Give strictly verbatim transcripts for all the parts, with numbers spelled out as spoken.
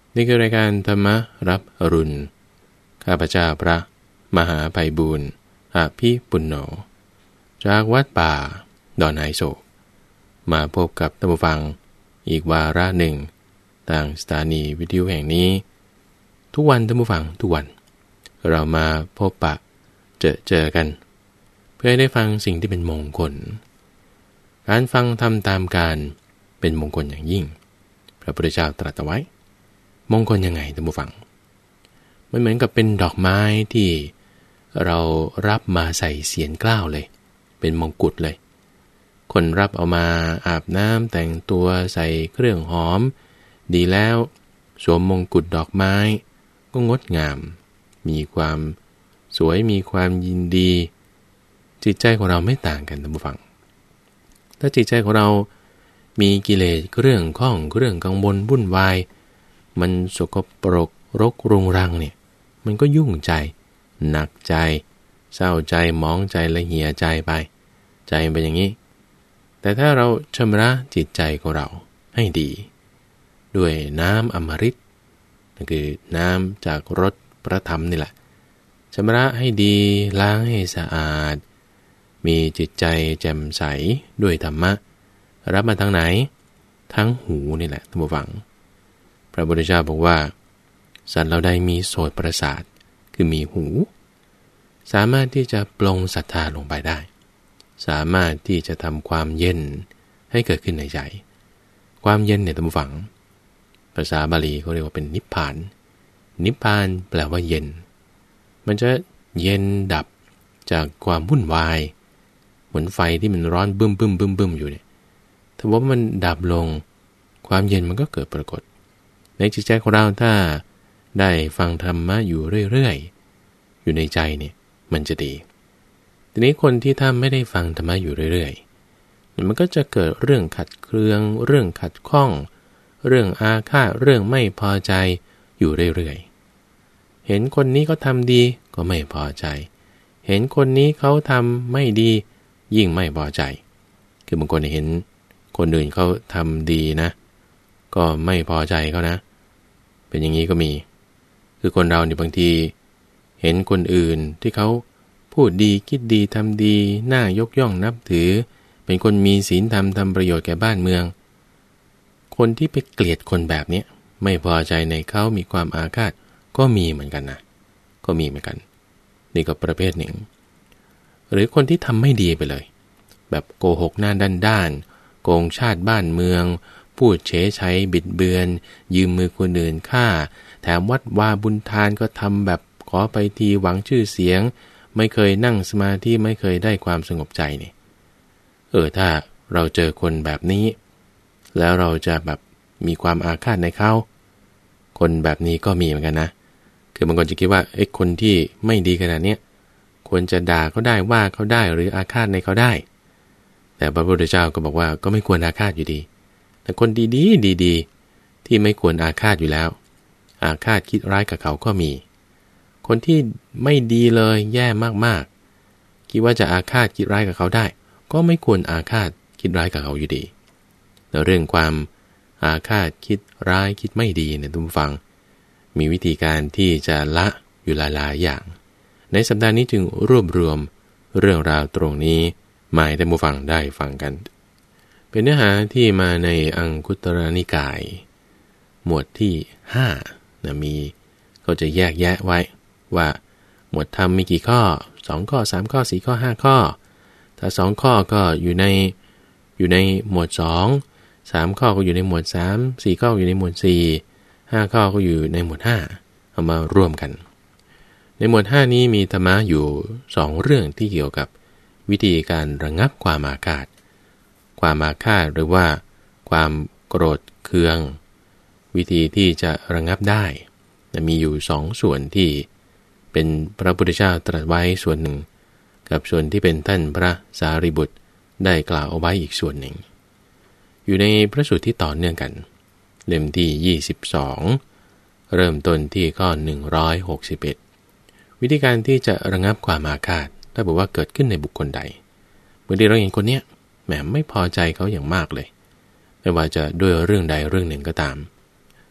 นี่คือรายการธรรมรับอรุณข้าพเจ้าพระมหาไพบูลย์อาภิปุณโญจากวัดป่าดอนไหโศกมาพบกับท่านผู้ฟังอีกวาระหนึ่งทางสถานีวิทยุแห่งนี้ทุกวันท่านผู้ฟังทุกวันเรามาพบปะเจอเจอกันเพื่อให้ได้ฟังสิ่งที่เป็นมงคลการฟังทำตามการเป็นมงคลอย่างยิ่งพระพุทธเจ้าตรัสไว้มงคลยังไงท่านผู้ฟังมันเหมือนกับเป็นดอกไม้ที่เรารับมาใส่เสียนเกล้าเลยเป็นมงกุฎเลยคนรับเอามาอาบน้ำแต่งตัวใส่เครื่องหอมดีแล้วสวมมงกุฎดอกไม้ก็งดงามมีความสวยมีความยินดีจิตใจของเราไม่ต่างกันท่านผู้ฟังถ้าจิตใจของเรามีกิเลสเรื่องข้องเรื่องกังวลวุ่นวายมันสกปรกรกรุงรังเนี่ยมันก็ยุ่งใจหนักใจเศร้าใจหมองใจละเหี่ยใจไปใจเป็นอย่างนี้แต่ถ้าเราชำระจิตใจของเราให้ดีด้วยน้ำอมฤตนั่นคือน้ำจากรสพระธรรมนี่แหละชำระให้ดีล้างให้สะอาดมีจิตใจแจ่มใสด้วยธรรมะรับมาทางไหนทั้งหูนี่แหละท่านผู้ฟังพระพุทธเจ้าบอกว่าสัตว์เราใดมีโสตประสาทคือมีหูสามารถที่จะปลงศรัทธาลงไปได้สามารถที่จะทำความเย็นให้เกิดขึ้นในใจความเย็นเนี่ยท่านผู้ฟังภาษาบาลีเขาเรียกว่าเป็นนิพพานนิพพานแปลว่าเย็นมันจะเย็นดับจากความวุ่นวายเหมือนไฟที่มันร้อนบึ้มบึ้มบึ้มบึ้มอยู่เนี่ยถ้าว่ามันดับลงความเย็นมันก็เกิดปรากฏในจิตใจของเราถ้าได้ฟังธรรมะอยู่เรื่อยๆอยู่ในใจเนี่ยมันจะดีทีนี้คนที่ถ้าไม่ได้ฟังธรรมะอยู่เรื่อยๆมันก็จะเกิดเรื่องขัดเคืองเรื่องขัดข้องเรื่องอาฆาตเรื่องไม่พอใจอยู่เรื่อยๆเห็นคนนี้เขาทำดีก็ไม่พอใจเห็นคนนี้เขาทำไม่ดียิ่งไม่พอใจคือบางคนเห็นคนอื่นเขาทำดีนะก็ไม่พอใจเขานะเป็นอย่างนี้ก็มีคือคนเราเนี่ยบางทีเห็นคนอื่นที่เขาพูดดีคิดดีทำดีน่ายกย่องนับถือเป็นคนมีศีลธรรมทำประโยชน์แก่บ้านเมืองคนที่ไปเกลียดคนแบบนี้ไม่พอใจในเขามีความอาฆาตก็มีเหมือนกันนะก็มีเหมือนกันนี่ก็ประเภทหนึ่งหรือคนที่ทำไม่ดีไปเลยแบบโกหกหน้าด้านๆโกงชาติบ้านเมืองพูดเฉยใช้บิดเบือนยืมมือคนอื่นฆ่าแถมวัดวาบุญทานก็ทำแบบขอไปทีหวังชื่อเสียงไม่เคยนั่งสมาธิไม่เคยได้ความสงบใจนี่เออถ้าเราเจอคนแบบนี้แล้วเราจะแบบมีความอาฆาตในเขาคนแบบนี้ก็มีเหมือนกันนะคือบางคนจะคิดว่าไอ้คนที่ไม่ดีขนาดนี้ควรจะด่าเขาได้ว่าเขาได้หรืออาฆาตในเขาได้แต่พระพุทธเจ้าก็บอกว่าก็ไม่ควรอาฆาตอยู่ดีแต่คนดีๆดีๆที่ไม่ควรอาฆาตอยู่แล้วอาฆาตคิดร้ายกับเขาก็มีคนที่ไม่ดีเลยแย่มากๆคิดว่าจะอาฆาตคิดร้ายกับเขาได้ก็ไม่ควรอาฆาตคิดร้ายกับเขาอยู่ดีแต่เรื่องความอาฆาตคิดร้ายคิดไม่ดีเนี่ยทุกฟังมีวิธีการที่จะละอยู่หลายๆอย่างในสัปดาห์นี้จึงรวบรวมเรื่องราวตรงนี้มาให้ท่านผู้ฟังได้ฟังกันเป็นเนื้อหาที่มาในอังคุตรนิกายหมวดที่ห้านะมีเขาจะแยกแยะไว้ว่าหมวดธรรมมีกี่ข้อสองข้อสามข้อสี่ข้อห้าข้อถ้าสองข้อก็อยู่ในอยู่ในหมวดสองสามข้อก็อยู่ในหมวดสามสี่ข้ออยู่ในหมวดสี่ห้าข้อก็อยู่ในหมวดห้าเอามารวมกันในหมวดห้านี้มีธรรมะอยู่สองเรื่องที่เกี่ยวกับวิธีการระงับความอาฆาตความอาฆาตหรือว่าความโกรธเคืองวิธีที่จะระงับได้มีอยู่สองส่วนที่เป็นพระพุทธเจ้าตรัสไว้ส่วนหนึ่งกับส่วนที่เป็นท่านพระสารีบุตรได้กล่าวเอาไว้อีกส่วนหนึ่งอยู่ในพระสูตรที่ต่อเนื่องกันเล่มที่ยี่สิบสองเริ่มต้นที่ข้อหนึ่งร้อยหกสิบเอ็ดวิธีการที่จะระงับความอาฆาตถ้าบอกว่าเกิดขึ้นในบุคคลใดบางทีเราเห็นคนเนี้ยแหมไม่พอใจเขาอย่างมากเลยไม่ว่าจะด้วยเรื่องใดเรื่องหนึ่งก็ตาม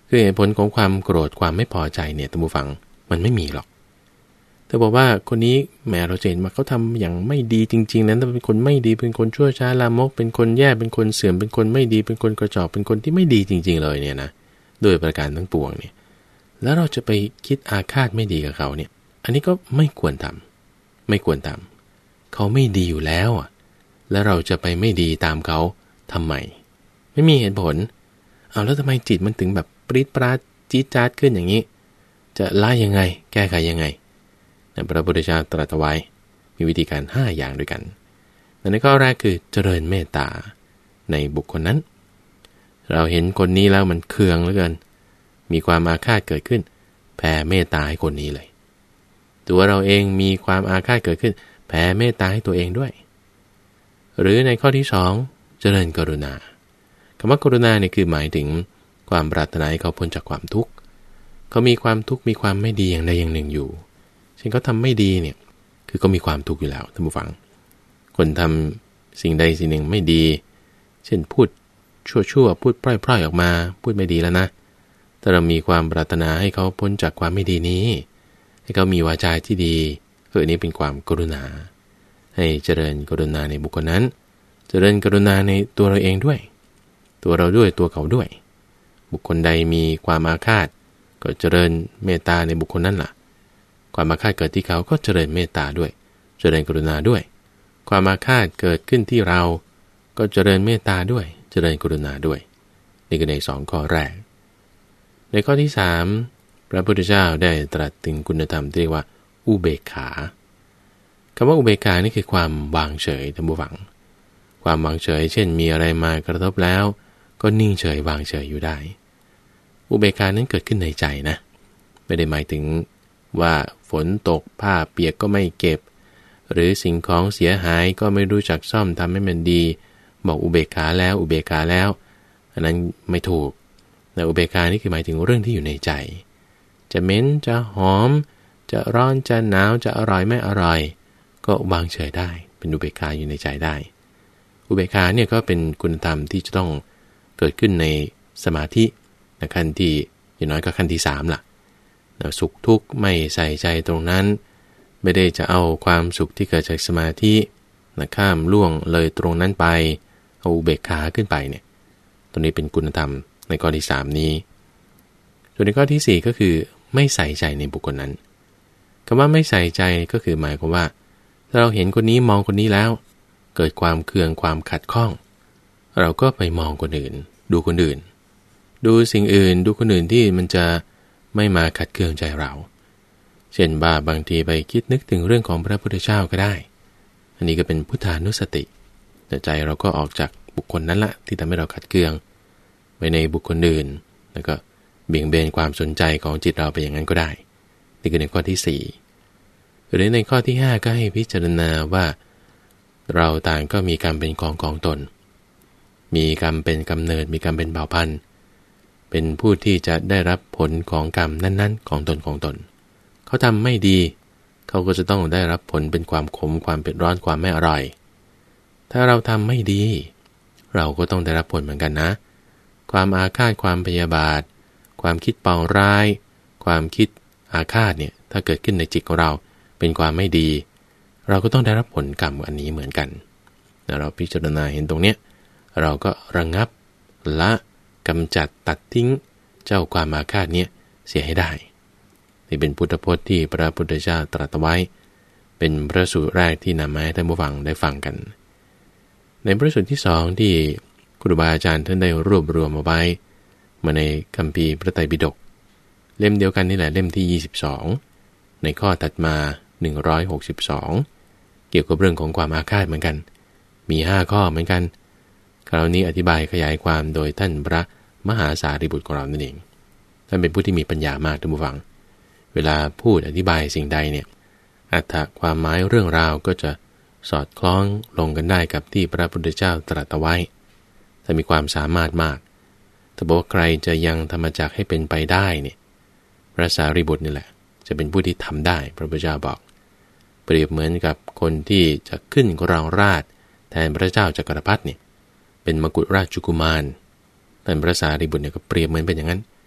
คือเหตุผลของความโกรธความไม่พอใจเนี่ยท่านผู้ฟังมันไม่มีหรอกแต่บอกว่าคนนี้แหมเราเห็นว่าเขาทำอย่างไม่ดีจริงๆนั้นเป็นคนไม่ดีเป็นคนชั่วช้าลามกเป็นคนแย่เป็นคนเสื่อมเป็นคนไม่ดีเป็นคนกระจอกเป็นคนที่ไม่ดีจริงๆเลยเนี่ยนะโดยประการทั้งปวงเนี่ยแล้วเราจะไปคิดอาฆาตไม่ดีกับเขาเนี่ยอันนี้ก็ไม่ควรทำไม่ควรทำเขาไม่ดีอยู่แล้วอ่ะแล้วเราจะไปไม่ดีตามเขาทำไมไม่มีเหตุผลเอาแล้วทำไมจิตมันถึงแบบปริ๊ดปราดจี๊ดจ๊าดขึ้นอย่างนี้จะละยังไงแก้ไขยังไงพระพุทธเจ้าตรัสไว้มีวิธีการห้าอย่างด้วยกันในข้อแรกคือเจริญเมตตาในบุคคลนั้นเราเห็นคนนี้แล้วมันเคืองเหลือเกินมีความอาฆาตเกิดขึ้นแผ่เมตตาให้คนนี้เลยตัวเราเองมีความอาฆาตเกิดขึ้นแผ่เมตตาให้ตัวเองด้วยหรือในข้อที่สองเจริญกรุณาคำว่ากรุณาเนี่ยคือหมายถึงความปรารถนาให้เขาพ้นจากความทุกข์เขามีความทุกข์มีความไม่ดีอย่างใดอย่างหนึ่งอยู่เช่นเขาทำไม่ดีเนี่ยคือก็มีความทุกข์อยู่แล้วท่านผู้ฟังคนทำสิ่งใดสิ่งหนึ่งไม่ดีเช่นพูดชั่วๆพูดพร่อยๆออกมาพูดไม่ดีแล้วนะถ้าเรามีความปรารถนาให้เขาพ้นจากความไม่ดีนี้ให้เขามีวาจาที่ดีเออนี้เป็นความกรุณาให้เจริญกรุณาในบุคคลนั้นเจริญกรุณาในตัวเราเองด้วยตัวเราด้วยตัวเขาด้วยบุคคลใดมีความอาฆาตก็เจริญเมตตาในบุคคลนั้นล่ะความอาฆาตเกิดที่เขาก็เจริญเมตตาด้วยเจริญกรุณาด้วยความอาฆาตเกิดขึ้นที่เราก็เจริญเมตตาด้วยเจริญกรุณาด้วยนี่คือในสองข้อแรกในข้อที่สามพระพุทธเจ้าได้ตรัสถึงคุณธรรมที่เรียกว่าอุเบกขาคำว่าอุเบกขานี่คือความวางเฉยท่านผู้ฟังความวางเฉยเช่นมีอะไรมากระทบแล้วก็นิ่งเฉยวางเฉยอยู่ได้อุเบกขานั้นเกิดขึ้นในใจนะไม่ได้หมายถึงว่าฝนตกผ้าเปียกก็ไม่เก็บหรือสิ่งของเสียหายก็ไม่รู้จักซ่อมทำให้มันดีบอกอุเบกขาแล้วอุเบกขาแล้วอันนั้นไม่ถูกแต่อุเบกขานี่คือหมายถึงเรื่องที่อยู่ในใจจะเหม็นจะหอมจะร้อนจะหนาวจะอร่อยไม่อร่อยก็วางเฉยได้เป็นอุเบกขาอยู่ในใจได้อุเบกขาเนี่ยก็เป็นคุณธรรมที่จะต้องเกิดขึ้นในสมาธิในขั้นที่อย่างน้อยก็ขั้นที่สามล่ะสุขทุกข์ไม่ใส่ใจตรงนั้นไม่ได้จะเอาความสุขที่เกิดจากสมาธินะข้ามล่วงเลยตรงนั้นไปเอาอุเบกขาขึ้นไปเนี่ยตรงนี้เป็นคุณธรรมในข้อที่สามนี้ส่วนในข้อที่สี่ก็คือไม่ใส่ใจในบุคคลนั้นคำว่าไม่ใส่ใจก็คือหมายความว่าถ้าเราเห็นคนนี้มองคนนี้แล้วเกิดความเคืองความขัดข้องเราก็ไปมองคนอื่นดูคนอื่นดูสิ่งอื่นดูคนอื่นที่มันจะไม่มาขัดเคืองใจเราเช่นบาบางทีไปคิดนึกถึงเรื่องของพระพุทธเจ้าก็ได้อันนี้ก็เป็นพุทธานุสติแต่ใจเราก็ออกจากบุคคลนั้นละที่ทำให้เราขัดเคืองไปในบุคคลอื่นแล้วก็เบี่ยงเบนความสนใจของจิตเราไปอย่างนั้นก็ได้นี่คือในข้อที่สี่หรือในข้อที่ห้าก็ให้พิจารณาว่าเราต่างก็มีกรรมเป็นของของตนมีกรรมเป็นกำเนิดมีกรรมเป็นเผ่าพันธุ์เป็นผู้ที่จะได้รับผลของกรรมนั้นๆของตนของตนเขาทำไม่ดีเขาก็จะต้องได้รับผลเป็นความขมความเผ็ดร้อนความไม่อร่อยถ้าเราทำไม่ดีเราก็ต้องได้รับผลเหมือนกันนะความอาฆาตความพยาบาทความคิดปองร้ายความคิดอาฆาตเนี่ยถ้าเกิดขึ้นในจิตของเราเป็นความไม่ดีเราก็ต้องได้รับผลกรรมอันนี้เหมือนกันเราพิจารณาเห็นตรงเนี้ยเราก็ระงับละกำจัดตัดทิ้งเจ้าความอาฆาตเนี้ยเสียให้ได้นี่เป็นพุทธพจน์ที่พระพุทธเจ้าตรัสไว้เป็นพระสูตรแรกที่นำมาให้ท่านผู้ฟังได้ฟังกันในพระสูตรที่สองที่ครูบาอาจารย์ท่านได้รวบรวมเอาไว้มาในคัมภีร์พระไตรปิฎกเล่มเดียวกันนี่แหละเล่มที่ยี่สิบสองในข้อถัดมาหนึ่งร้อยหกสิบสองเกี่ยวกับเรื่องของความอาฆาตเหมือนกันมีห้าข้อเหมือนกันคราวนี้อธิบายขยายความโดยท่านพระมหาสารีบุตรของเรานั่นเองท่านเป็นผู้ที่มีปัญญามากท่านผู้ฟังเวลาพูดอธิบายสิ่งใดเนี่ยอรรถความหมายเรื่องราวก็จะสอดคล้องลงกันได้กับที่พระพุทธเจ้าตรัสไว้ถ้ามีความสามารถมากถ้าบอกว่าใครจะยังธรรมจักรให้เป็นไปได้เนี่ยพระสารีบุตรนี่แหละจะเป็นผู้ที่ทำได้พระพุทธเจ้าบอกเปรียบเหมือนกับคนที่จะขึ้นครองราชย์แทนพระเจ้าจักรพรรดิเนี่ยเป็นมกุฎราชกุมารท่านพระสารีบุตรเนี่ยก็เปรียบเหมือนเป็นอย่างนั้น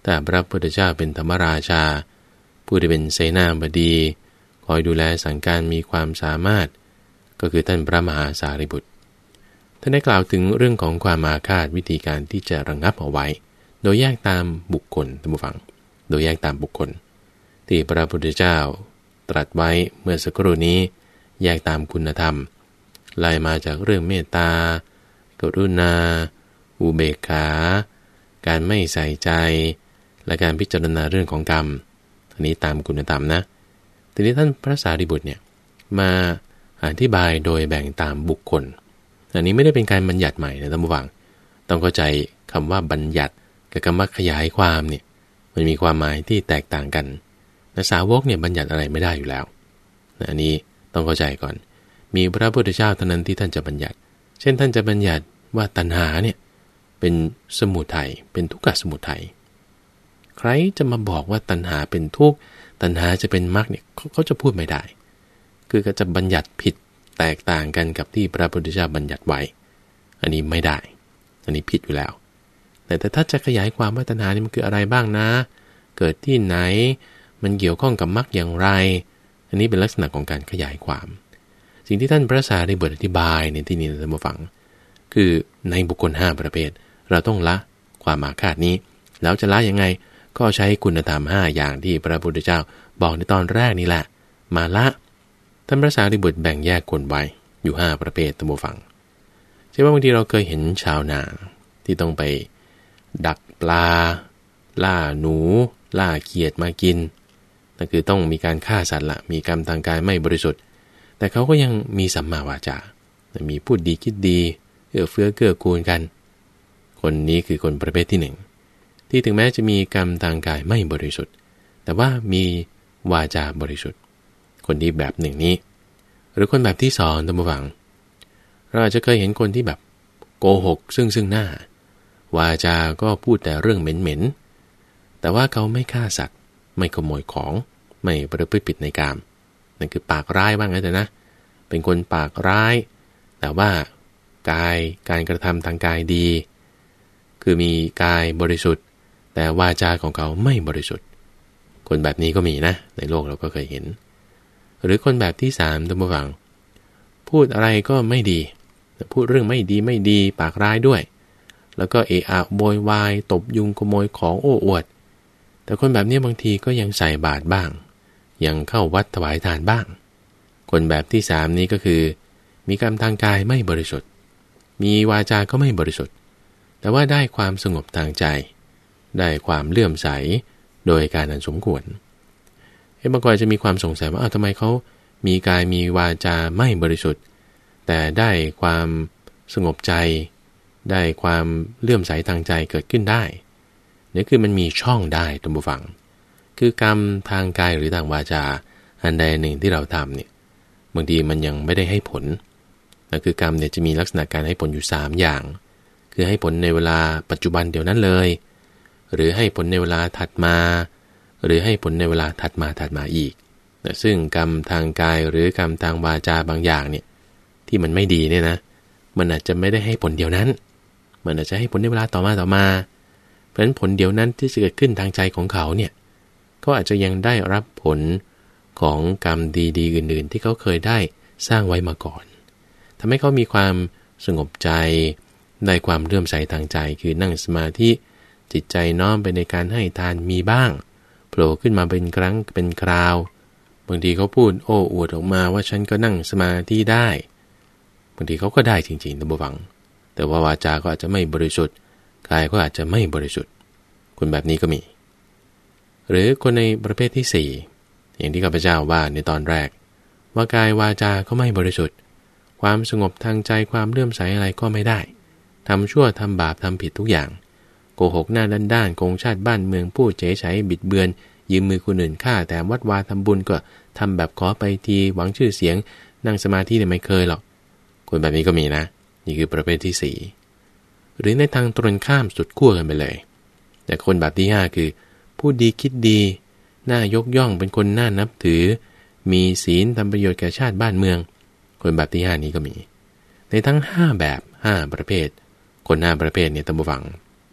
แต่พระพุทธเจ้าเป็นธรรมราชาผู้ที่เป็นเสนาบดีคอยดูแลสั่งการมีความสามารถก็คือท่านพระมหาสารีบุตรท่านได้กล่าวถึงเรื่องของความอาฆาตวิธีการที่จะระงับเอาไว้โดยแยกตามบุคคลท่านผู้ฟังโดยแยกตามบุคคลที่พระพุทธเจ้าตรัสไว้เมื่อสักครู่นี้แยกตามคุณธรรมไล่มาจากเรื่องเมตตากรุณาอุเบกขาการไม่ใส่ใจและการพิจารณาเรื่องของกรรมอันนี้ตามคุณธรรมนะทีนี้ท่านพระสารีบุตรเนี่ยมาอธิบายโดยแบ่งตามบุคคลอันนี้ไม่ได้เป็นการบัญญัติใหม่นะท่านผู้ฟังต้องเข้าใจคำว่าบัญญัติกับคำว่าขยายความเนี่ยมันมีความหมายที่แตกต่างกันนะสาวกเนี่ยบัญญัติอะไรไม่ได้อยู่แล้วนะอันนี้ต้องเข้าใจก่อนมีพระพุทธเจ้าเท่านั้นที่ท่านจะบัญญัติเช่นท่านจะบัญญัติว่าตัณหาเนี่ยเป็นสมุทัยเป็นทุกขสมุทัยใครจะมาบอกว่าตัณหาเป็นทุกข์ตัณหาจะเป็นมรรคเนี่ยเขาจะพูดไม่ได้คือก็จะบัญญัติผิดแตกต่างกันกับที่พระพุทธเจ้าบัญญัติไว้อันนี้ไม่ได้อันนี้ผิดอยู่แล้วแต่แต่ถ้าจะขยายความว่าตัณหานี่มันคืออะไรบ้างนะเกิดที่ไหนมันเกี่ยวข้องกับมรรคอย่างไรอันนี้เป็นลักษณะของการขยายความสิ่งที่ท่านพระสารีบุตรอธิบายในที่นี้ท่านผู้ฟังคือในบุคคลห้าประเภทเราต้องละความอาฆาตนี้แล้วจะละยังไงก็ใช้คุณธรรมห้าอย่างที่พระพุทธเจ้าบอกในตอนแรกนี่แหละมาละท่านพระสารีบุตรแบ่งแยกคนไว้อยู่ห้าประเภทท่านผู้ฟังใช่ว่าบางทีเราเคยเห็นชาวนาที่ต้องไปดักปลาล่าหนูล่าเขียดมากินนั่นคือต้องมีการฆ่าสัตว์ละมีกรรมทางกายไม่บริสุทธิ์แต่เขาก็ยังมีสัมมาวาจามีพูดดีคิดดีเอื้อเฟื้อเกื้อกูลกันคนนี้คือคนประเภทที่หนึ่งที่ถึงแม้จะมีกรรมทางกายไม่บริสุทธิ์แต่ว่ามีวาจาบริสุทธิ์คนที่แบบหนึ่งนี้หรือคนแบบที่สองท่านผู้ฟังเราอาจจะเคยเห็นคนที่แบบโกหกซึ่งซึ่งหน้าวาจาก็พูดแต่เรื่องเหม็นๆแต่ว่าเขาไม่ฆ่าสัตว์ไม่ขโมยของไม่ประพฤติผิดในกามนั่นคือปากร้ายบ้างนะแต่นะเป็นคนปากร้ายแต่ว่ากายการกระทำทางกายดีคือมีกายบริสุทธิ์แต่วาจาของเขาไม่บริสุทธิ์คนแบบนี้ก็มีนะในโลกเราก็เคยเห็นหรือคนแบบที่สามท่านผู้ฟังพูดอะไรก็ไม่ดีพูดเรื่องไม่ดีไม่ดีปากร้ายด้วยแล้วก็เอะอะโวยวายตบยุงขโมยของโอ้อวดแต่คนแบบนี้บางทีก็ยังใส่บาตรบ้างยังเข้าวัดถวายทานบ้างคนแบบที่สามนี้ก็คือมีกรรมทางกายไม่บริสุทธิ์มีวาจาก็ไม่บริสุทธิ์แต่ว่าได้ความสงบทางใจได้ความเลื่อมใสโดยการอันสมควรเฮ้บางคนจะมีความสงสัยว่าอ้าวทำไมเขามีกายมีวาจาไม่บริสุทธิ์แต่ได้ความสงบใจได้ความเลื่อมใสทางใจเกิดขึ้นได้นี่คือมันมีช่องได้ท่านผู้ฟังคือกรรมทางกายหรือทางวาจาอันใดหนึ่งที่เราทำเนี่ยบางทีมันยังไม่ได้ให้ผลนั่นคือกรรมเนี่ยจะมีลักษณะการให้ผลอยู่สามอย่างคือให้ผลในเวลาปัจจุบันเดี๋ยวนั้นเลยหรือให้ผลในเวลาถัดมาหรือให้ผลในเวลาถัดมาถัดมาอีกนะซึ่งกรรมทางกายหรือกรรมทางวาจาบางอย่างเนี่ยที่มันไม่ดีเนี่ยนะมันอาจจะไม่ได้ให้ผลเดียวนั้นมันอาจจะให้ผลในเวลาต่อมาต่อมาเพราะฉะนั้นผลเดียวนั้นที่จะเกิดขึ้นทางใจของเขาเนี่ยก็อาจจะยังได้รับผลของกรรมดีๆอื่นๆที่เขาเคยได้สร้างไว้มาก่อนทำให้เขามีความสงบใจได้ความเลื่อมใสทางใจคือนั่งสมาธิจิตใจน้อมไปในการให้ทานมีบ้างโผล่ขึ้นมาเป็นครั้งเป็นคราวบางทีเขาพูดโอ้อวดออกมาว่าฉันก็นั่งสมาธิได้บางทีเขาก็ได้จริงๆท่านผู้ฟังแต่ว่าวาจาก็อาจจะไม่บริสุทธิ์กายก็อาจจะไม่บริสุทธิ์คนแบบนี้ก็มีหรือคนในประเภทที่สี่อย่างที่ข้าพเจ้าว่าในตอนแรกว่ากายวาจาก็ไม่บริสุทธิ์ความสงบทางใจความเลื่อมใสอะไรก็ไม่ได้ทำชั่วทำบาปทำผิดทุกอย่างโกหกหน้าด้านๆโกงชาติบ้านเมืองพูดเฉยใช้บิดเบือนยืมมือคนอื่นฆ่าแต่วัดวาทำบุญก็ทำแบบขอไปทีหวังชื่อเสียงนั่งสมาธิเนี่ยไม่เคยหรอกคนแบบนี้ก็มีนะนี่คือประเภทที่สี่หรือในทางตรงข้ามสุดขั้วกันไปเลยแต่คนแบบที่ห้าคือพูดดีคิดดีน่ายกย่องเป็นคนน่านับถือมีศีลทำประโยชน์แก่ชาติบ้านเมืองคนแบบที่ห้านี้ก็มีในทั้งห้าแบบห้าประเภทคนห้าประเภทเนี่ยท่านผู้ฟัง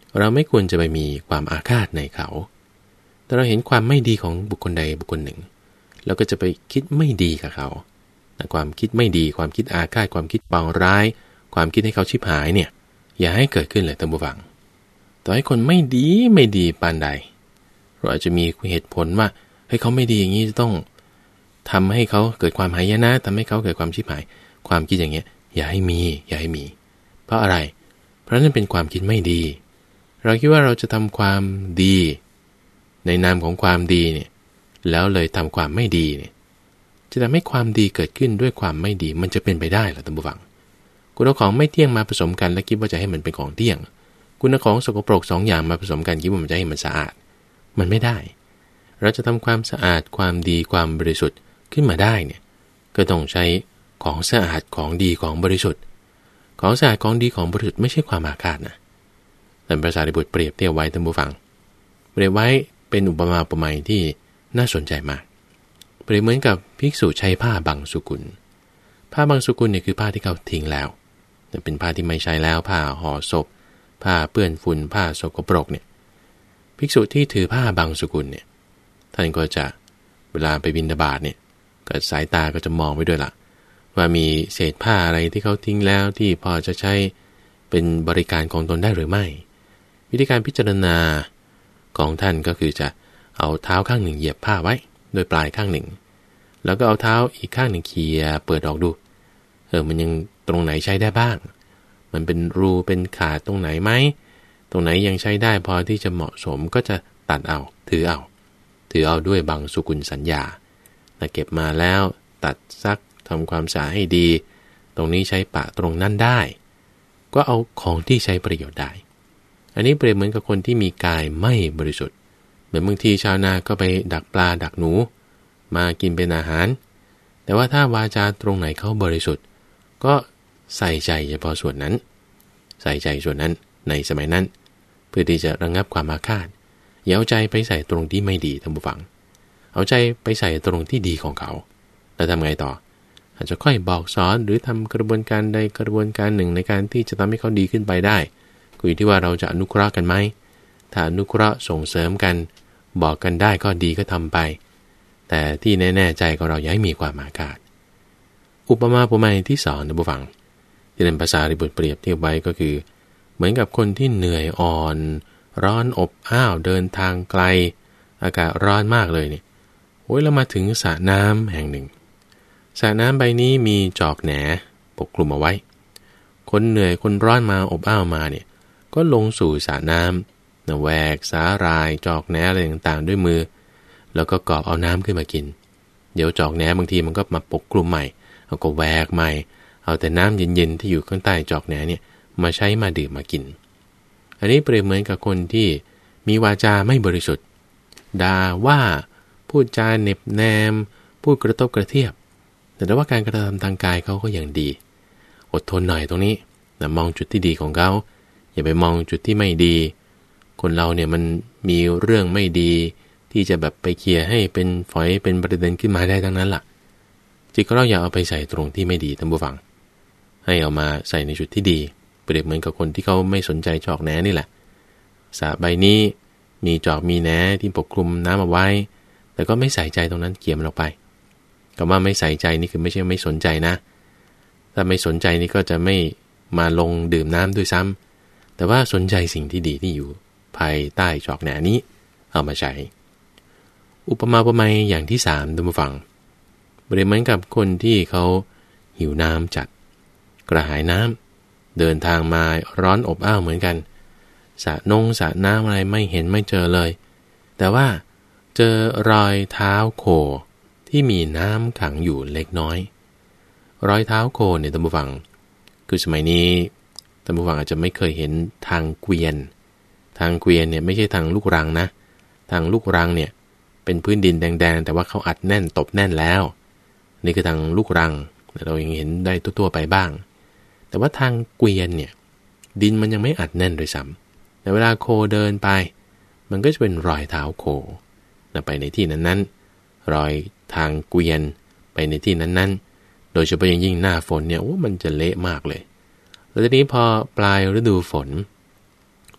เราไม่ควรจะไปมีความอาฆาตในเขาแต่เราเห็นความไม่ดีของบุคคลใดบุคคลหนึ่งเราก็จะไปคิดไม่ดีกับเขาความคิดไม่ดีความคิดอาฆาตความคิดปองร้ายความคิดให้เขาชิบหายเนี่ยอย่าให้เกิดขึ้นเลยท่านผู้ฟังต่อให้คนไม่ดีไม่ดีปานใดเราอาจจะมีเหตุผลว่าให้เขาไม่ดีอย่างนี้จะต้องทำให้เขาเกิดความหายนะทำให้เขาเกิดความชิบหายความคิดอย่างเงี้ยอย่าให้มีอย่าให้มีเพราะอะไรเพราะนั่นเป็นความคิดไม่ดีเราคิดว่าเราจะทำความดีในนามของความดีเนี่ยแล้วเลยทำความไม่ดีเนี่ยจะทำให้ความดีเกิดขึ้นด้วยความไม่ดีมันจะเป็นไปได้เหรอท่านผู้ฟังคุณเอาของไม่เที่ยงมาผสมกันแล้วคิดว่าจะให้มันเป็นของเที่ยงคุณเอาของสกปรกสองอย่างมาผสมกันคิดว่ามันจะให้มันสะอาดมันไม่ได้เราจะทำความสะอาดความดีความบริสุทธิ์ขึ้นมาได้เนี่ยก็ต้องใช้ของสะอาดของดีของบริสุทธิ์ของสะอาดของดีของบริสุทธิ์ไม่ใช่ความอาฆาตนะแต่ภาษาริบุตรเปรียบเทียบไว้ท่านผู้ฟังเปรียบไว้เป็นอุปมาอุปไมยที่น่าสนใจมากเปรียบเหมือนกับภิกษุใช้ผ้าบางสุกุลผ้าบางสุกุลเนี่ยคือผ้าที่เขาทิ้งแล้วเป็นผ้าที่ไม่ใช้แล้วผ้าห่อศพผ้าเปื้อนฝุ่นผ้าสกปรกเนี่ยภิกษุที่ถือผ้าบางสุกุลเนี่ยท่านก็จะเวลาไปบิณฑบาตเนี่ยก็สายตาก็จะมองไปด้วยล่ะว่ามีเศษผ้าอะไรที่เขาทิ้งแล้วที่พอจะใช้เป็นบริการของตนได้หรือไม่วิธีการพิจารณาของท่านก็คือจะเอาเท้าข้างหนึ่งเหยียบผ้าไว้โดยปลายข้างหนึ่งแล้วก็เอาเท้าอีกข้างหนึ่งเขี่ยเปิดออกดูเออมันยังตรงไหนใช้ได้บ้างมันเป็นรูเป็นขาดตรงไหนไหมตรงไหนยังใช้ได้พอที่จะเหมาะสมก็จะตัดเอาถือเอาถือเอาด้วยบางสุกุลสัญญาแต่เก็บมาแล้วตัดซักทำความสะอาดให้ดีตรงนี้ใช้ปะตรงนั้นได้ก็เอาของที่ใช้ประโยชน์ได้อันนี้เปรียบเหมือนกับคนที่มีกายไม่บริสุทธิ์เหมือนบางทีชาวนาก็ไปดักปลาดักหนูมากินเป็นอาหารแต่ว่าถ้าวาจาตรงไหนเขาบริสุทธิ์ก็ใส่ใจเฉพาะส่วนนั้นใส่ใจส่วนนั้นในสมัยนั้นเพื่อที่จะระงับความอาฆาตอย่าเอาใจไปใส่ตรงที่ไม่ดีท่านผู้ฟังเอาใจไปใส่ตรงที่ดีของเขาแล้วทำไงต่ออาจจะค่อยบอกสอนหรือทำกระบวนการใดกระบวนการหนึ่งในการที่จะทำให้เขาดีขึ้นไปได้ก็อยู่ที่ว่าเราจะอนุเคราะห์กันไหมถ้าอนุเคราะห์ส่งเสริมกันบอกกันได้ก็ดีก็ทำไปแต่ที่แน่ๆใจของเราอย่าให้มีความอาฆาตอุปมาอุปไมยที่สองท่านผู้ฟังที่เป็นภาษาริบุตรเปรียบเทียบไว้ก็คือเหมือนกับคนที่เหนื่อยอ่อนร้อนอบอ้าวเดินทางไกลอากาศร้อนมากเลยเนี่ยโอ้ยเรามาถึงสระน้ำแห่งหนึ่งสระน้ำใบนี้มีจอกแหนปกคลุมเอาไว้คนเหนื่อยคนร้อนมาอบอ้าวมาเนี่ยก็ลงสู่สระน้ำนะแหวกสาหร่ายจอกแหนอะไรต่างๆด้วยมือแล้วก็กอบเอาน้ำขึ้นมากินเดี๋ยวจอกแหนบางทีมันก็มาปกคลุมใหม่เอาก็แหวกใหม่เอาแต่น้ำเย็นๆที่อยู่ข้างใต้จอกแหนเนี่ยมาใช้มาดื่มมากินอันนี้เปรียบเหมือนกับคนที่มีวาจาไม่บริสุทธิ์ด่าว่าพูดจาเน็บแนมพูดกระทบกระเทียบแต่ว่าการกระทำทางกายเขาก็อย่างดีอดทนหน่อยตรงนี้นะมองจุดที่ดีของเขาอย่าไปมองจุดที่ไม่ดีคนเราเนี่ยมันมีเรื่องไม่ดีที่จะแบบไปเคลียร์ให้เป็นฝอยเป็นประเด็นขึ้นมาได้ทั้งนั้นล่ะจิตของเราอย่าเอาไปใส่ตรงที่ไม่ดีท่านผู้ฟังให้เอามาใส่ในจุดที่ดีเปรียบเหมือนกับคนที่เขาไม่สนใจจอกแหนนี่แหละสระใบนี้มีจอกมีแหนที่ปกคลุมน้ำเอาไว้แต่ก็ไม่ใส่ใจตรงนั้นเกี่ยมันออกไปคำว่าไม่ใส่ใจนี่คือไม่ใช่ไม่สนใจนะถ้าไม่สนใจนี่ก็จะไม่มาลงดื่มน้ำด้วยซ้ำแต่ว่าสนใจสิ่งที่ดีที่อยู่ภายใต้จอกแหนนี้เอามาใช้อุปมาอุปไมยอย่างที่สามท่านผู้ฟังเปรียบเหมือนกับคนที่เขาหิวน้ำจัดกระหายน้ำเดินทางมาร้อนอบอ้าวเหมือนกันสระนงสระน้ำอะไรไม่เห็นไม่เจอเลยแต่ว่าเจอรอยเท้าโคที่มีน้ำขังอยู่เล็กน้อยรอยเท้าโคเนี่ยท่านผู้ฟังคือสมัยนี้ท่านผู้ฟังอาจจะไม่เคยเห็นทางเกวียนทางเกวียนเนี่ยไม่ใช่ทางลูกรังนะทางลูกรังเนี่ยเป็นพื้นดินแดงๆแต่ว่าเขาอัดแน่นตบแน่นแล้วนี่คือทางลูกรังเรายังเห็นได้ทั่วๆไปบ้างแต่ว่าทางเกวียนเนี่ยดินมันยังไม่อัดแน่นด้วยซ้ำแต่เวลาโคเดินไปมันก็จะเป็นรอยเท้าโคไปในที่นั้นๆรอยทางเกวียนไปในที่นั้นๆโดยเฉพาะอย่างยิ่งหน้าฝนเนี่ยโอ้มันจะเละมากเลยแล้วทีนี้พอปลายฤดูฝนฝ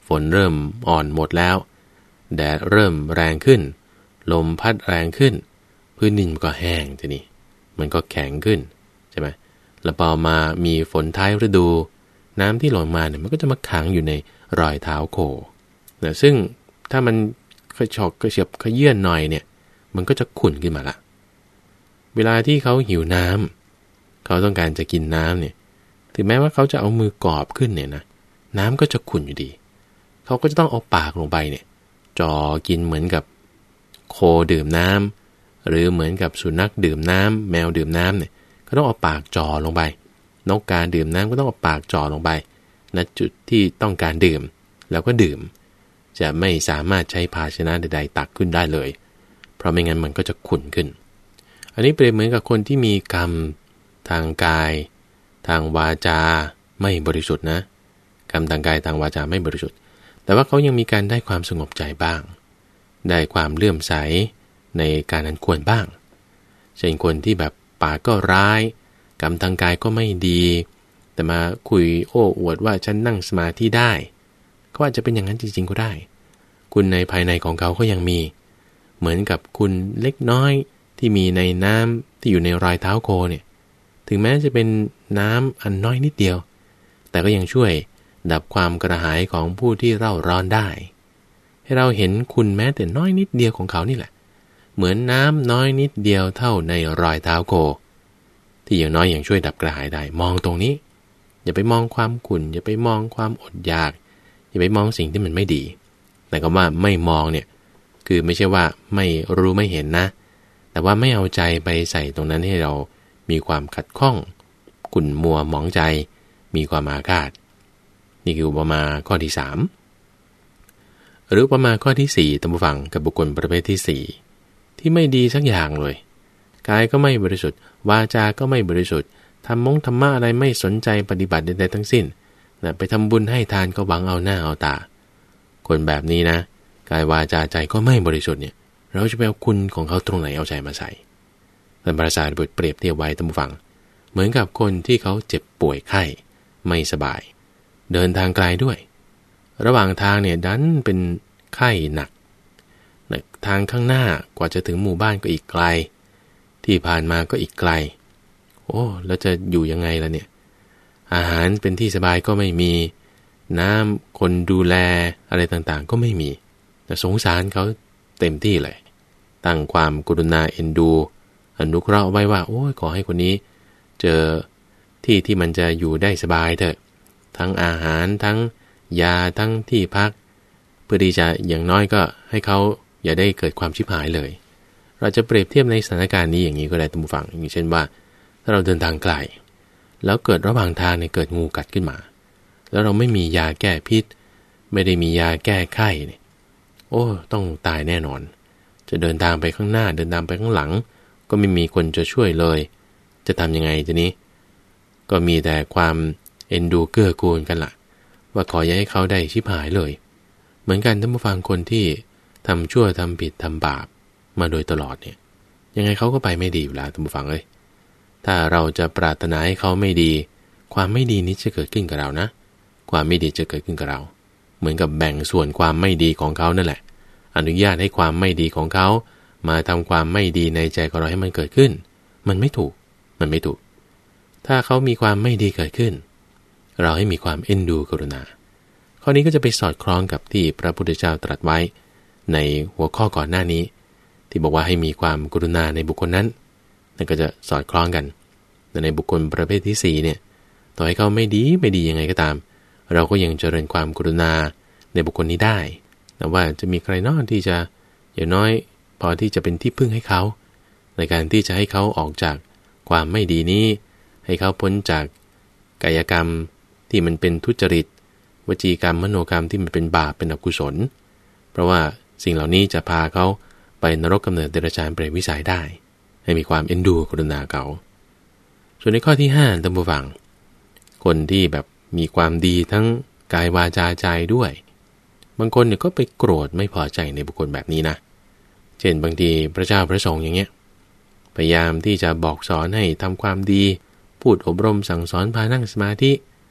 นเริ่มอ่อนหมดแล้วแดดเริ่มแรงขึ้นลมพัดแรงขึ้นพื้นดินมันก็แห้งทีนี้มันก็แข็งขึ้นใช่ไหมแล้วพอมามีฝนท้ายฤดูน้ำที่หล่นมาเนี่ยมันก็จะมาขังอยู่ในรอยเท้าโคนะซึ่งถ้ามันกระชอกกระเฉียบขยื่นหน่อยเนี่ยมันก็จะขุ่นขึ้นมาละเวลาที่เขาหิวน้ำเขาต้องการจะกินน้ำเนี่ยถึงแม้ว่าเขาจะเอามือกอบขึ้นเนี่ยนะน้ำก็จะขุ่นอยู่ดีเขาก็จะต้องเอาปากลงไปเนี่ยจ่อกินเหมือนกับโคดื่มน้ำหรือเหมือนกับสุนัขดื่มน้ำแมวดื่มน้ำเนี่ยก็ต้องเอาปากจ่อลงไปนกกาดื่มน้ำก็ต้องเอาปากจ่อลงไปณจุดที่ต้องการดื่มแล้วก็ดื่มจะไม่สามารถใช้ภาชนะใดๆตักขึ้นได้เลยเพราะไม่งั้นมันก็จะขุ่นขึ้นอันนี้เปรียบเหมือนกับคนที่มีกรรมทางกายทางวาจาไม่บริสุทธิ์นะกรรมทางกายทางวาจาไม่บริสุทธิ์แต่ว่าเขายังมีการได้ความสงบใจบ้างได้ความเลื่อมใสในการอันควรบ้างเช่นคนที่แบบปากก็ร้ายกรรมทางกายก็ไม่ดีแต่มาคุยโอ้อวดว่าฉันนั่งสมาธิได้ก็อาจจะเป็นอย่างนั้นจริงๆก็ได้คุณในภายในของเขาก็ยังมีเหมือนกับคุณเล็กน้อยที่มีในน้ำที่อยู่ในรอยเท้าโคเนี่ยถึงแม้จะเป็นน้ำอันน้อยนิดเดียวแต่ก็ยังช่วยดับความกระหายของผู้ที่เร่าร้อนได้ให้เราเห็นคุณแม้แต่น้อยนิดเดียวของเขานี่แหละเหมือนน้ำน้อยนิดเดียวเท่าในรอยเท้าโคที่อย่างน้อยยังช่วยดับกระหายได้มองตรงนี้อย่าไปมองความขุ่นอย่าไปมองความอดอยากอย่าไปมองสิ่งที่มันไม่ดีแต่ก็ว่าไม่มองเนี่ยคือไม่ใช่ว่าไม่รู้ไม่เห็นนะแต่ว่าไม่เอาใจไปใส่ตรงนั้นให้เรามีความขัดข้องขุ่นมัวหมองใจมีความอาฆาตนี่คืออุปมาข้อที่สามหรืออุปมาข้อที่สี่ตามผู้ฟังกับบุคคลประเภทที่สี่ที่ไม่ดีสักอย่างเลยกายก็ไม่บริสุทธิ์วาจาก็ไม่บริสุทธิ์ทำมงธรรมะอะไรไม่สนใจปฏิบัติใดๆทั้งสิ้นนะไปทำบุญให้ทานก็หวังเอาหน้าเอาตาคนแบบนี้นะกายวาจาใจก็ไม่บริสุทธิ์เนี่ยเราจะไปเอาคุณของเขาตรงไหนเอาใจมาใส่ท่านพระศาสดาบทเปรียบเทียบไว้ตามผู้ฟังเหมือนกับคนที่เขาเจ็บป่วยไข้ไม่สบายเดินทางไกลด้วยระหว่างทางเนี่ยดันเป็นไข้หนักทางข้างหน้ากว่าจะถึงหมู่บ้านก็อีกไกลที่ผ่านมาก็อีกไกลโอ้แล้วจะอยู่ยังไงล่ะเนี่ยอาหารเป็นที่สบายก็ไม่มีน้ำคนดูแลอะไรต่างๆก็ไม่มีแต่สงสารเขาเต็มที่เลยตั้งความกรุณาเอ็นดูอนุเคราะห์ไว้ว่าโอ้ยขอให้คนนี้เจอที่ที่มันจะอยู่ได้สบายเถอะทั้งอาหารทั้งยาทั้งที่พักเพื่อที่จะอย่างน้อยก็ให้เขาอย่าได้เกิดความชิบหายเลยเราจะเปรียบเทียบในสถานการณ์นี้อย่างนี้ก็ได้ท่านผู้ฟังอย่างเช่นว่าถ้าเราเดินทางไกลแล้วเกิดระหว่างทางเนี่ยเกิดงูกัดขึ้นมาแล้วเราไม่มียาแก้พิษไม่ได้มียาแก้ไข้เนี่ยโอ้ต้องตายแน่นอนจะเดินทางไปข้างหน้าเดินทางไปข้างหลังก็ไม่มีคนจะช่วยเลยจะทำยังไงทีนี้ก็มีแต่ความเอ็นดูเกื้อกูลกันล่ะว่าขออย่าให้เขาได้ชิบหายเลยเหมือนกันท่านผู้ฟังคนที่ทำชั่วทำผิดทำบาปมาโดยตลอดเนี่ยยังไงเขาก็ไปไม่ดีอยู่แล้วท่านผู้ฟังเอ้ยถ้าเราจะปรารถนาให้เขาไม่ดีความไม่ดีนี้จะเกิดขึ้นกับเรานะความไม่ดีจะเกิดขึ้นกับเราเหมือนกับแบ่งส่วนความไม่ดีของเขานั่นแหละอนุญาตให้ความไม่ดีของเขามาทำความไม่ดีในใจของเราให้มันเกิดขึ้นมันไม่ถูกมันไม่ถูกถ้าเขามีความไม่ดีเกิดขึ้นเราให้มีความเอ็นดูกรุณาข้อนี้ก็จะไปสอดคล้องกับที่พระพุทธเจ้าตรัสไว้ในหัวข้อก่อนหน้านี้ที่บอกว่าให้มีความกรุณาในบุคคลนั้นนั่นก็จะสอดคล้องกันแต่ในบุคคลประเภทที่สี่เนี่ยต่อให้เขาไม่ดีไม่ดียังไงก็ตามเราก็ยังเจริญความกรุณาในบุคคลนี้ได้แต่ว่าจะมีใครน้อยที่จะอย่างน้อยพอที่จะเป็นที่พึ่งให้เขาในการที่จะให้เขาออกจากความไม่ดีนี้ให้เขาพ้นจากกายกรรมที่มันเป็นทุจริตวจีกรรมมโนกรรมที่มันเป็นบาปเป็นอกุศลเพราะว่าสิ่งเหล่านี้จะพาเขาไปนรกกำเนิดเดรัจฉานเปรตวิสัยได้ให้มีความเอ็นดูกรุณาเขาส่วนในข้อที่ห้าท่านผู้ฟังคนที่แบบมีความดีทั้งกายวาจาใจด้วยบางคนเนี่ยก็ไปโกรธไม่พอใจในบุคคลแบบนี้นะเช่นบางทีพระเจ้าพระสงฆ์อย่างเงี้ยพยายามที่จะบอกสอนให้ทำความดีพูดอบรมสั่งสอนพานั่งสมาธิ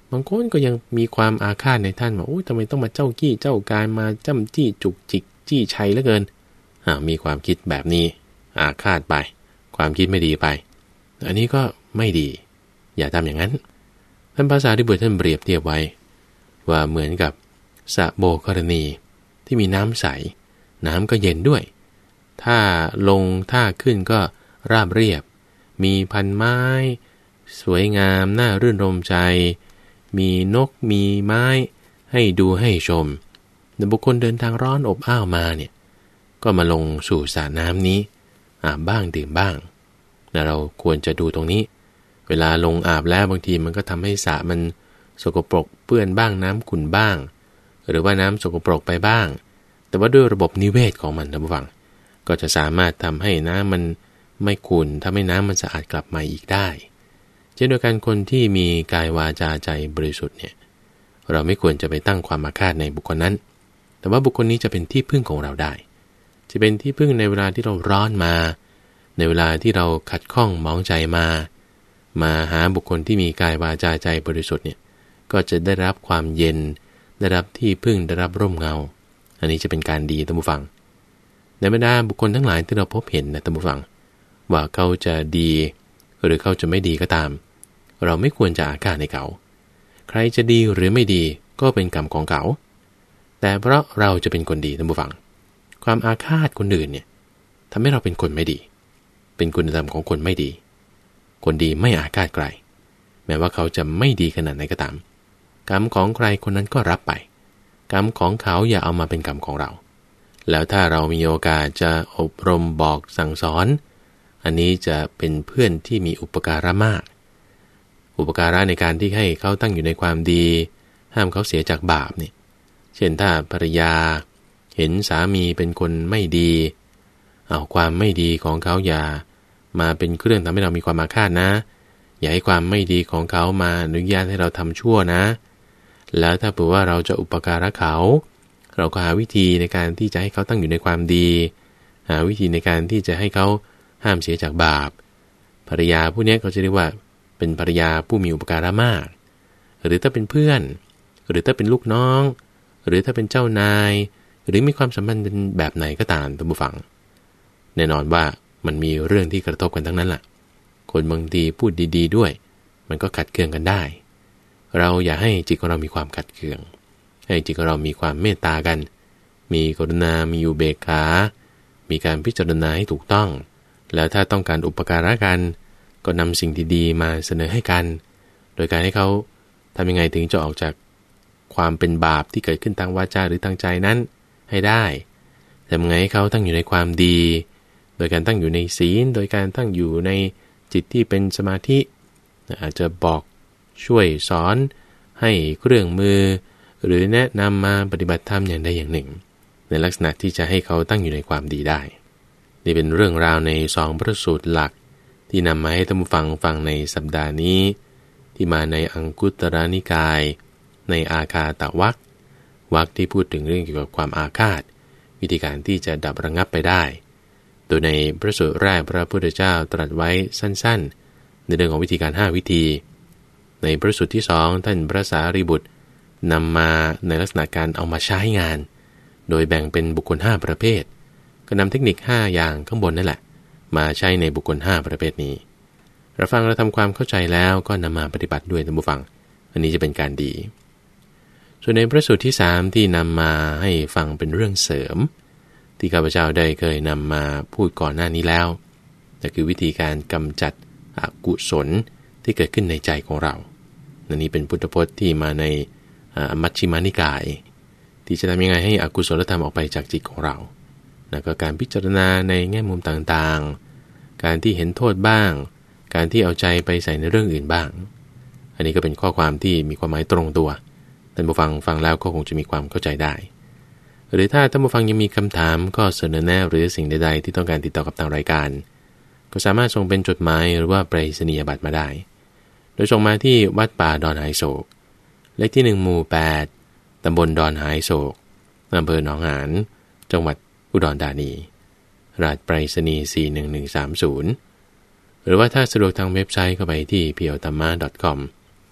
บางคนก็ยังมีความอาฆาตในท่านว่าโอ้ยทำไมต้องมาเจ้ากี้เจ้าการมาจ้ำจี้จุกจิกจี้ชัยเหลือเกินอ่ามีความคิดแบบนี้อาฆาตไปความคิดไม่ดีไปอันนี้ก็ไม่ดีอย่าทำอย่างนั้นท่านภาษาที่บุตรท่านเปรียบเทียบไว้ว่าเหมือนกับสระโบกรณีที่มีน้ำใสน้ำก็เย็นด้วยถ้าลงท่าขึ้นก็ราบเรียบมีพันไม้สวยงามน่ารื่นรมใจมีนกมีไม้ให้ดูให้ชมแต่บุคคลเดินทางร้อนอบอ้าวมาเนี่ยก็มาลงสู่สระน้ำนี้อาบบ้างดื่มบ้างแต่เราควรจะดูตรงนี้เวลาลงอาบแล้วบางทีมันก็ทำให้สระมันสกปรกเปื้อนบ้างน้ำขุ่นบ้างหรือว่าน้ำสกปรกไปบ้างแต่ว่าด้วยระบบนิเวศของมันท่านผู้ฟังก็จะสามารถทำให้น้ำมันไม่ขุ่นทำให้น้ำมันสะอาดกลับมาอีกได้เช่นเดียวกันคนที่มีกายวาจาใจบริสุทธิ์เนี่ยเราไม่ควรจะไปตั้งความอาฆาตในบุคคลนั้นแต่ว่าบุคคลนี้จะเป็นที่พึ่งของเราได้จะเป็นที่พึ่งในเวลาที่เราร้อนมาในเวลาที่เราขัดข้องหมองใจมามาหาบุคคลที่มีกายวาจาใจบริสุทธิ์เนี่ยก็จะได้รับความเย็นได้รับที่พึ่งได้รับร่มเงาอันนี้จะเป็นการดีท่านผู้ฟังในบรรดาบุคคลทั้งหลายที่เราพบเห็นนะท่านผู้ฟังว่าเขาจะดีหรือเขาจะไม่ดีก็ตามเราไม่ควรจะอาฆาตในเขาใครจะดีหรือไม่ดีก็เป็นกรรมของเขาแต่เพราะเราจะเป็นคนดีท่านผู้ฟังความอาฆาตคนอื่นเนี่ยทำให้เราเป็นคนไม่ดีเป็นคุณธรรมของคนไม่ดีคนดีไม่อาฆาตใครแม้ว่าเขาจะไม่ดีขนาดไหนก็ตามกรรมของใครคนนั้นก็รับไปกรรมของเขาอย่าเอามาเป็นกรรมของเราแล้วถ้าเรามีโอกาสจะอบรมบอกสั่งสอนอันนี้จะเป็นเพื่อนที่มีอุปการะมากอุปการะในการที่ให้เขาตั้งอยู่ในความดีห้ามเขาเสียจากบาปเนี่ยเช่นถ้าภรรยาเห็นสามีเป็นคนไม่ดีเอาความไม่ดีของเขาอย่ามาเป็นเครื่องทำให้เรามีความอาฆาตนะอย่าให้ความไม่ดีของเขามาอนุญาตให้เราทำชั่วนะแล้วถ้าเผื่อว่าเราจะอุปการะเขาเราก็หาวิธีในการที่จะให้เขาตั้งอยู่ในความดีหาวิธีในการที่จะให้เขาห้ามเสียจากบาปภรรยาผู้นี้เขาจะเรียกว่าเป็นภรรยาผู้มีอุปการะมากหรือถ้าเป็นเพื่อนหรือถ้าเป็นลูกน้องหรือถ้าเป็นเจ้านายหรือมีความสัมพันธ์แบบไหนก็ตามท่านผู้ฟังแน่นอนว่ามันมีเรื่องที่กระทบกันทั้งนั้นแหละคนบางทีพูดดีๆด้วยมันก็ขัดเคืองกันได้เราอย่าให้จิตของเรามีความขัดเคืองให้จิตของเรามีความเมตตากันมีกรุณามีอุเบกขามีการพิจารณาให้ถูกต้องแล้วถ้าต้องการอุปการะกันก็นำสิ่งดีๆมาเสนอให้กันโดยการให้เขาทำยังไงถึงจะออกจากความเป็นบาปที่เกิดขึ้นทางวาจาหรือทางใจนั้นให้ได้ทำยังไงให้เขาตั้งอยู่ในความดีโดยการตั้งอยู่ในศีลโดยการตั้งอยู่ในจิตที่เป็นสมาธิอาจจะบอกช่วยสอนให้เครื่องมือหรือแนะนำมาปฏิบัติธรรมอย่างใดอย่างหนึ่งในลักษณะที่จะให้เขาตั้งอยู่ในความดีได้นี่เป็นเรื่องราวในสองพระสูตรหลักที่นำมาให้ท่านผู้ฟังฟังในสัปดาห์นี้ที่มาในอังคุตรนิกายในอาคาตวรรควรรคที่พูดถึงเรื่องเกี่ยวกับความอาฆาตวิธีการที่จะดับระงับไปได้โดยในพระสูตรแรกพระพุทธเจ้าตรัสไว้สั้นๆในเรื่องของวิธีการห้าวิธีในพระสูตรที่สองท่านพระสารีบุตรนำมาในลักษณะการเอามาใช้งานโดยแบ่งเป็นบุคคลห้าประเภทก็นำเทคนิคห้าอย่างข้างบนนั่นแหละมาใช้ในบุคคลห้าประเภทนี้เราฟังเราทำความเข้าใจแล้วก็นำมาปฏิบัติด้วยท่านผู้ฟังอันนี้จะเป็นการดีส่วนในพระสูตรที่สามที่นำมาให้ฟังเป็นเรื่องเสริมที่ข้าพเจ้าได้เคยนำมาพูดก่อนหน้านี้แล้วนั่นคือวิธีการกำจัดอกุศลที่เกิดขึ้นในใจของเราอันนี้เป็นพุทธพจน์ที่มาในมัชฌิมานิกายที่จะทำยังไงให้อกุศลธรรมออกไปจากจิตของเราแล้วก็การพิจารณาในแง่มุมต่างๆการที่เห็นโทษบ้างการที่เอาใจไปใส่ในเรื่องอื่นบ้างอันนี้ก็เป็นข้อความที่มีความหมายตรงตัวท่านผู้ฟังฟังแล้วก็คงจะมีความเข้าใจได้หรือถ้าท่านผู้ฟังยังมีคำถามก็เสนอแนะหรือสิ่งใดๆที่ต้องการติดต่อกับทางรายการก็สามารถส่งเป็นจดหมายหรือว่าไปรษณียบัตรมาได้โดยส่งมาที่วัดป่าดอนหายโศกเลขที่หนึ่งหมู่แปดตำบลดอนหายโศกอำเภอหนองหานจังหวัดอุดรธานีรหัสไปรษณีย์สี่หนึ่งหนึ่งสามศูนย์หรือว่าถ้าสะดวกทางเว็บไซต์ก็ไปที่ พี แอล ธรรมะ ดอท คอม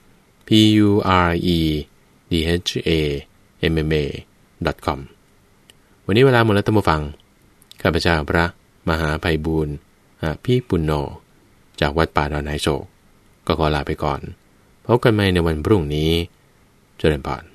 p u r e d h a m m a ดอท คอม วันนี้เวลาหมดแล้วท่านผู้ฟังข้าพเจ้าพระมหาไพบูลย์อภิปุณโญจากวัดป่าดอนไฮโศกก็ขอลาไปก่อนพบกันใหม่ในวันพรุ่งนี้เจริญพร